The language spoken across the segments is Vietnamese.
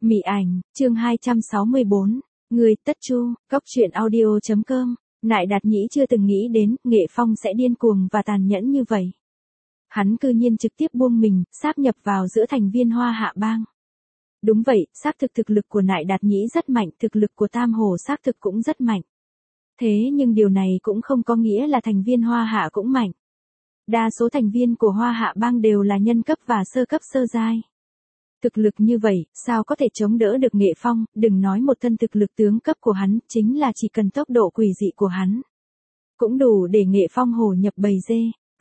Mị ảnh, chương 264, người tất chu, cóc truyện audio.com, Nại Đạt Nhĩ chưa từng nghĩ đến, Nghệ Phong sẽ điên cuồng và tàn nhẫn như vậy. Hắn cư nhiên trực tiếp buông mình, sáp nhập vào giữa thành viên Hoa Hạ Bang. Đúng vậy, xác thực lực của Nại Đạt Nhĩ rất mạnh, thực lực của Tam Hồ xác thực cũng rất mạnh. Thế nhưng điều này cũng không có nghĩa là thành viên Hoa Hạ cũng mạnh. Đa số thành viên của Hoa Hạ Bang đều là nhân cấp và sơ cấp sơ giai. Thực lực như vậy, sao có thể chống đỡ được Nghệ Phong, đừng nói một thân thực lực tướng cấp của hắn, chính là chỉ cần tốc độ quỷ dị của hắn. Cũng đủ để Nghệ Phong hổ nhập bầy dê.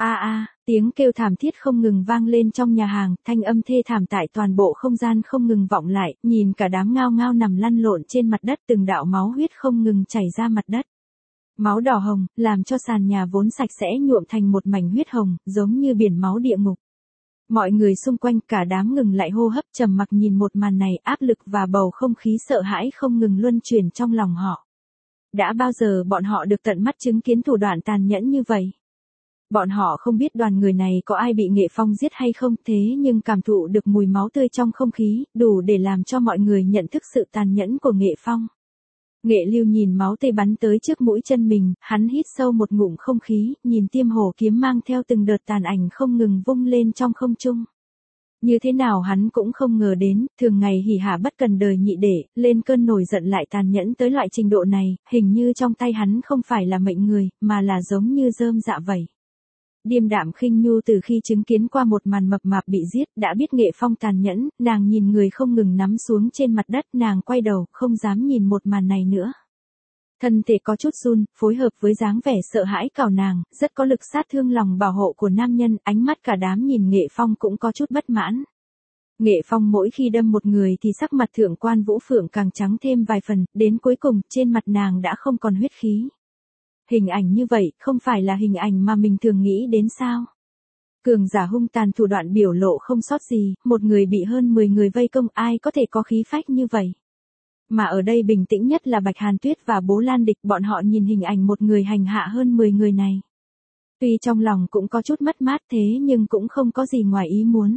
Tiếng kêu thảm thiết không ngừng vang lên trong nhà hàng, thanh âm thê thảm tại toàn bộ không gian không ngừng vọng lại, nhìn cả đám ngao ngao nằm lăn lộn trên mặt đất, từng đạo máu huyết không ngừng chảy ra mặt đất. Máu đỏ hồng, làm cho sàn nhà vốn sạch sẽ nhuộm thành một mảnh huyết hồng, giống như biển máu địa ngục. Mọi người xung quanh cả đám ngừng lại hô hấp, trầm mặc nhìn một màn này, áp lực và bầu không khí sợ hãi không ngừng luân chuyển trong lòng họ. Đã bao giờ bọn họ được tận mắt chứng kiến thủ đoạn tàn nhẫn như vậy? Bọn họ không biết đoàn người này có ai bị Nghệ Phong giết hay không, thế nhưng cảm thụ được mùi máu tươi trong không khí, đủ để làm cho mọi người nhận thức sự tàn nhẫn của Nghệ Phong. Nghệ Lưu nhìn máu tươi bắn tới trước mũi chân mình, hắn hít sâu một ngụm không khí, nhìn Tiêm Hổ kiếm mang theo từng đợt tàn ảnh không ngừng vung lên trong không trung. Như thế nào hắn cũng không ngờ đến, thường ngày hỉ hả bất cần đời nhị để, lên cơn nổi giận lại tàn nhẫn tới loại trình độ này, hình như trong tay hắn không phải là mệnh người, mà là giống như rơm dạ vậy. Điềm đạm khinh nhu từ khi chứng kiến qua một màn mập mạp bị giết, đã biết Nghệ Phong tàn nhẫn, nàng nhìn người không ngừng nắm xuống trên mặt đất, nàng quay đầu, không dám nhìn một màn này nữa. Thân thể có chút run, phối hợp với dáng vẻ sợ hãi cào nàng, rất có lực sát thương lòng bảo hộ của nam nhân, ánh mắt cả đám nhìn Nghệ Phong cũng có chút bất mãn. Nghệ Phong mỗi khi đâm một người thì sắc mặt Thượng Quan Vũ Phượng càng trắng thêm vài phần, đến cuối cùng, trên mặt nàng đã không còn huyết khí. Hình ảnh như vậy, không phải là hình ảnh mà mình thường nghĩ đến sao? Cường giả hung tàn thủ đoạn biểu lộ không sót gì, một người bị hơn 10 người vây công, ai có thể có khí phách như vậy? Mà ở đây bình tĩnh nhất là Bạch Hàn Tuyết và Bố Lan Địch, bọn họ nhìn hình ảnh một người hành hạ hơn 10 người này. Tuy trong lòng cũng có chút mất mát thế nhưng cũng không có gì ngoài ý muốn.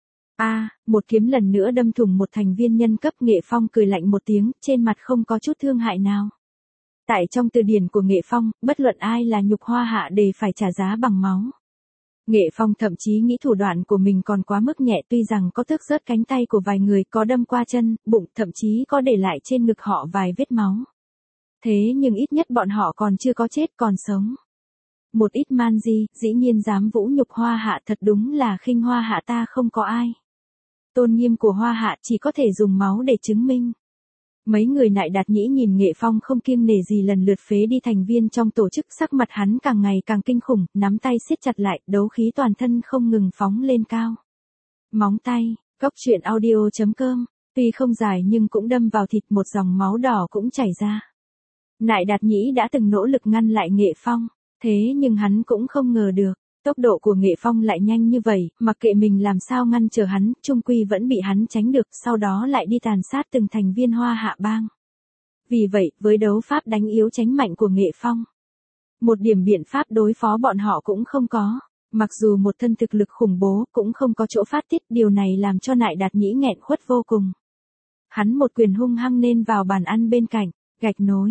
Một kiếm lần nữa đâm thủng một thành viên nhân cấp. Nghệ Phong cười lạnh một tiếng, trên mặt không có chút thương hại nào. Tại trong từ điển của Nghệ Phong, bất luận ai là nhục Hoa Hạ đều phải trả giá bằng máu. Nghệ Phong thậm chí nghĩ thủ đoạn của mình còn quá mức nhẹ, tuy rằng có tước rớt cánh tay của vài người, có đâm qua chân, bụng, thậm chí có để lại trên ngực họ vài vết máu. Thế nhưng ít nhất bọn họ còn chưa có chết, còn sống. Một ít man di, dĩ nhiên dám vũ nhục Hoa Hạ, thật đúng là khinh Hoa Hạ ta không có ai. Tôn nghiêm của Hoa Hạ chỉ có thể dùng máu để chứng minh. Mấy người Nại Đạt Nhĩ nhìn Nghệ Phong không kiêng nể gì lần lượt phế đi thành viên trong tổ chức, sắc mặt hắn càng ngày càng kinh khủng, nắm tay siết chặt lại, đấu khí toàn thân không ngừng phóng lên cao. Móng tay, cóc truyện audio.com, tuy không dài nhưng cũng đâm vào thịt, một dòng máu đỏ cũng chảy ra. Nại Đạt Nhĩ đã từng nỗ lực ngăn lại Nghệ Phong, thế nhưng hắn cũng không ngờ được. Tốc độ của Nghệ Phong lại nhanh như vậy, mặc kệ mình làm sao ngăn trở hắn, chung quy vẫn bị hắn tránh được, sau đó lại đi tàn sát từng thành viên Hoa Hạ Bang. Vì vậy, với đấu pháp đánh yếu tránh mạnh của Nghệ Phong, một điểm biện pháp đối phó bọn họ cũng không có. Mặc dù một thân thực lực khủng bố, cũng không có chỗ phát tiết, điều này làm cho Nại Đạt Nhĩ nghẹn khuất vô cùng. Hắn một quyền hung hăng nên vào bàn ăn bên cạnh, gạch nối,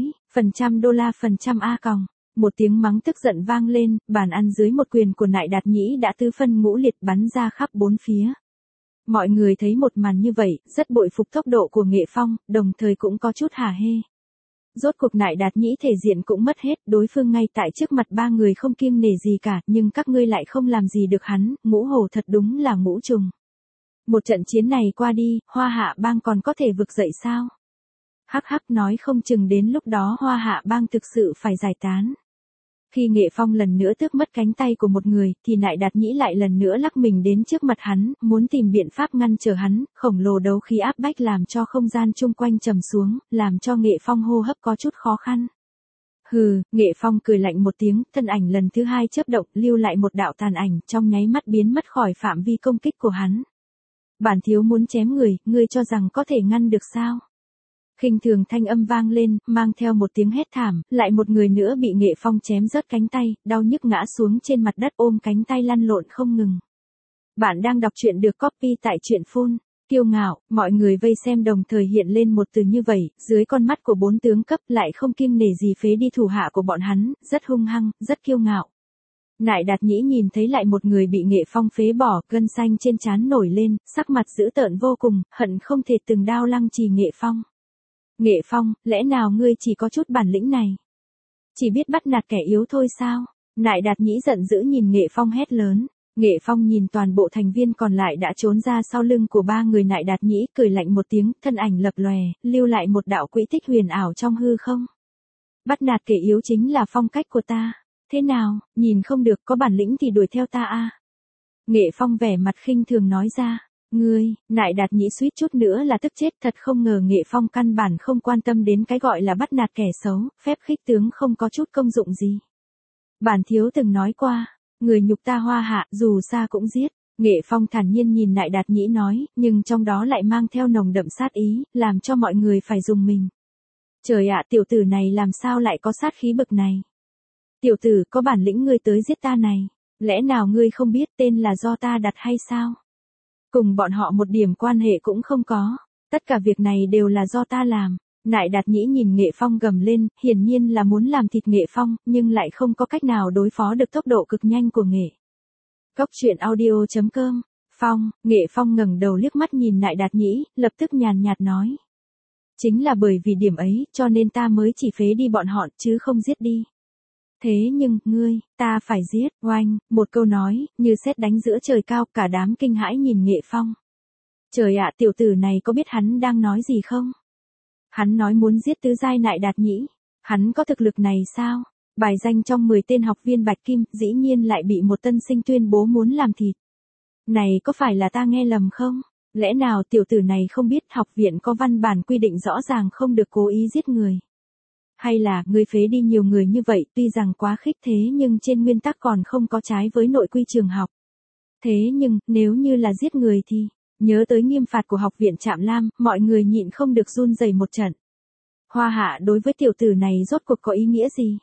$% A còng. Một tiếng mắng tức giận vang lên, bàn ăn dưới một quyền của Nại Đạt Nhĩ đã tứ phân ngũ liệt bắn ra khắp bốn phía. Mọi người thấy một màn như vậy, rất bội phục tốc độ của Nghệ Phong, đồng thời cũng có chút hả hê. Rốt cuộc Nại Đạt Nhĩ thể diện cũng mất hết, đối phương ngay tại trước mặt ba người không kiêng nể gì cả, nhưng các ngươi lại không làm gì được hắn, ngũ hổ thật đúng là ngũ trùng. Một trận chiến này qua đi, Hoa Hạ Bang còn có thể vực dậy sao? Hắc hắc, nói không chừng đến lúc đó Hoa Hạ Bang thực sự phải giải tán. Khi Nghệ Phong lần nữa tước mất cánh tay của một người, thì Nại Đạt Nhĩ lại lần nữa lắc mình đến trước mặt hắn, muốn tìm biện pháp ngăn trở hắn, khổng lồ đấu khí áp bách làm cho không gian chung quanh trầm xuống, làm cho Nghệ Phong hô hấp có chút khó khăn. Hừ, Nghệ Phong cười lạnh một tiếng, thân ảnh lần thứ hai chớp động, lưu lại một đạo tàn ảnh, trong nháy mắt biến mất khỏi phạm vi công kích của hắn. Bản thiếu muốn chém người, ngươi cho rằng có thể ngăn được sao? Khinh thường thanh âm vang lên, mang theo một tiếng hét thảm, lại một người nữa bị Nghệ Phong chém rớt cánh tay, đau nhức ngã xuống trên mặt đất ôm cánh tay lăn lộn không ngừng. Bạn đang đọc truyện được copy tại truyện phun. Kiêu ngạo, mọi người vây xem đồng thời hiện lên một từ như vậy, dưới con mắt của 4 tướng cấp lại không kiêng nể gì phế đi thủ hạ của bọn hắn, rất hung hăng, rất kiêu ngạo. Nại Đạt Nhĩ nhìn thấy lại một người bị Nghệ Phong phế bỏ, gân xanh trên trán nổi lên, sắc mặt dữ tợn vô cùng, hận không thể từng đao lăng trì Nghệ Phong. Nghệ Phong, lẽ nào ngươi chỉ có chút bản lĩnh này? Chỉ biết bắt nạt kẻ yếu thôi sao? Nại Đạt Nhĩ giận dữ nhìn Nghệ Phong hét lớn. Nghệ Phong nhìn toàn bộ thành viên còn lại đã trốn ra sau lưng của 3 người Nại Đạt Nhĩ, cười lạnh một tiếng, thân ảnh lập lòe, lưu lại một đạo quỹ tích huyền ảo trong hư không. Bắt nạt kẻ yếu chính là phong cách của ta. Thế nào, nhìn không được, có bản lĩnh thì đuổi theo ta a. Nghệ Phong vẻ mặt khinh thường nói ra. Ngươi, Nại Đạt Nhĩ suýt chút nữa là tức chết, thật không ngờ Nghệ Phong căn bản không quan tâm đến cái gọi là bắt nạt kẻ xấu, phép khích tướng không có chút công dụng gì. Bản thiếu từng nói qua, người nhục ta Hoa Hạ, dù xa cũng giết. Nghệ Phong thản nhiên nhìn Nại Đạt Nhĩ nói, nhưng trong đó lại mang theo nồng đậm sát ý, làm cho mọi người phải rùng mình. Trời ạ, tiểu tử này làm sao lại có sát khí bực này? Tiểu tử, có bản lĩnh ngươi tới giết ta này, lẽ nào ngươi không biết tên là do ta đặt hay sao? Cùng bọn họ một điểm quan hệ cũng không có, tất cả việc này đều là do ta làm. Nại Đạt Nhĩ nhìn Nghệ Phong gầm lên, hiển nhiên là muốn làm thịt Nghệ Phong, nhưng lại không có cách nào đối phó được tốc độ cực nhanh của Nghệ. Cốc truyện audio.com. Phong, Nghệ Phong ngẩng đầu liếc mắt nhìn Nại Đạt Nhĩ, lập tức nhàn nhạt nói. Chính là bởi vì điểm ấy, cho nên ta mới chỉ phế đi bọn họ, chứ không giết đi. Thế nhưng, ngươi, ta phải giết, oanh, một câu nói, như sét đánh giữa trời cao, cả đám kinh hãi nhìn Nghệ Phong. Trời ạ, tiểu tử này có biết hắn đang nói gì không? Hắn nói muốn giết tứ giai Nại Đạt Nhĩ. Hắn có thực lực này sao? Bài danh trong 10 tên học viên Bạch Kim, dĩ nhiên lại bị một tân sinh tuyên bố muốn làm thịt. Này có phải là ta nghe lầm không? Lẽ nào tiểu tử này không biết học viện có văn bản quy định rõ ràng không được cố ý giết người? Hay là, ngươi phế đi nhiều người như vậy, tuy rằng quá khích thế nhưng trên nguyên tắc còn không có trái với nội quy trường học. Thế nhưng, nếu như là giết người thì, nhớ tới nghiêm phạt của học viện Trạm Lam, mọi người nhịn không được run rẩy một trận. Hoa Hạ đối với tiểu tử này rốt cuộc có ý nghĩa gì?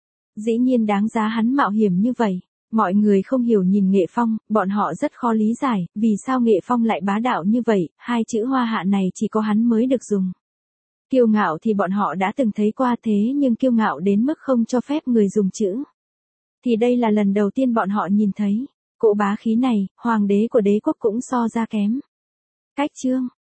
Dĩ nhiên đáng giá hắn mạo hiểm như vậy. Mọi người không hiểu nhìn Nghệ Phong, bọn họ rất khó lý giải, vì sao Nghệ Phong lại bá đạo như vậy, hai chữ Hoa Hạ này chỉ có hắn mới được dùng. Kiêu ngạo thì bọn họ đã từng thấy qua thế nhưng kiêu ngạo đến mức không cho phép người dùng chữ. Thì đây là lần đầu tiên bọn họ nhìn thấy. Cỗ bá khí này, hoàng đế của đế quốc cũng so ra kém. Cách chương.